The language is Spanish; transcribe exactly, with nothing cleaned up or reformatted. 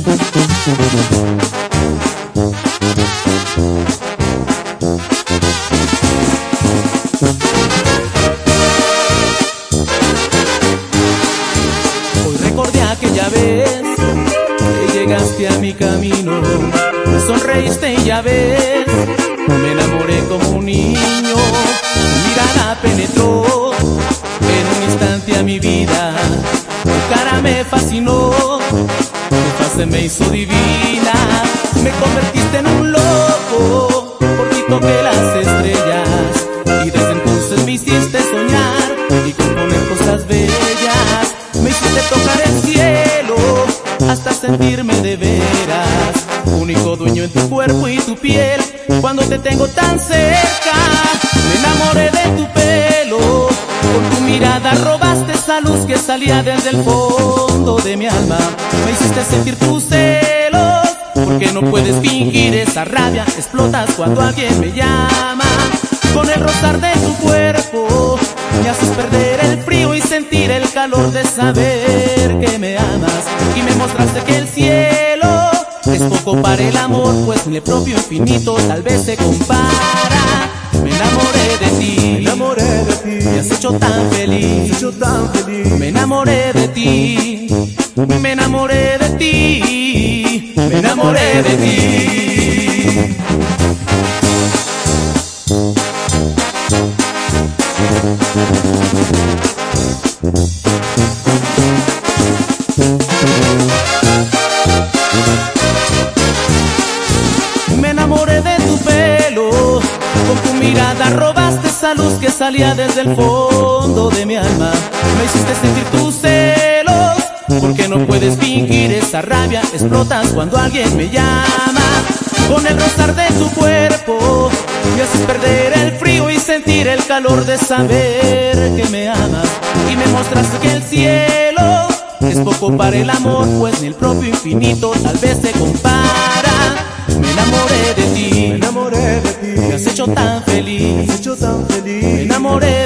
Hoy recordé aquella vez que llegaste a mi camino, me sonreíste y ya ves, me enamoré como un niño. Tu mirada penetró en un instante a mi vida, tu cara me fascinó, tu fase me hizo divina. Me convertiste en un loco, por ti toqué las estrellas y desde entonces me hiciste soñar y componer cosas bellas. Me hiciste tocar el cielo hasta sentirme de veras único dueño en tu cuerpo y tu piel. Cuando te tengo tan cerca, me enamoré de tu pelo. Con tu mirada robaste esa luz que salía desde el fondo de mi alma. Me hiciste sentir tus celos, porque no puedes fingir esa rabia. Explotas cuando alguien me llama. Con el rozar de tu cuerpo me haces perder el frío y sentir el calor de saber que me amas. Y me mostraste que el cielo es poco para el amor, pues ni el propio infinito tal vez se compara. Me enamoré de ti, me enamoré de ti, me has hecho tan feliz, me has hecho tan feliz. Me enamoré de ti, me enamoré de ti, me enamoré de ti. Me enamoré de tu pelo, con tu mirada robaste esa luz que salía desde el fondo de mi alma. Me hiciste sentir tus celos, porque no puedes fingir esa rabia. Explotas cuando alguien me llama. Con el rozar de tu cuerpo me haces perder el frío y sentir el calor de saber que me amas. Y me mostraste que el cielo es poco para el amor, pues ni el propio infinito tal vez se compara. Me enamoré de ti, me enamoré de ti, me has hecho tan feliz, me has hecho tan feliz. Me enamoré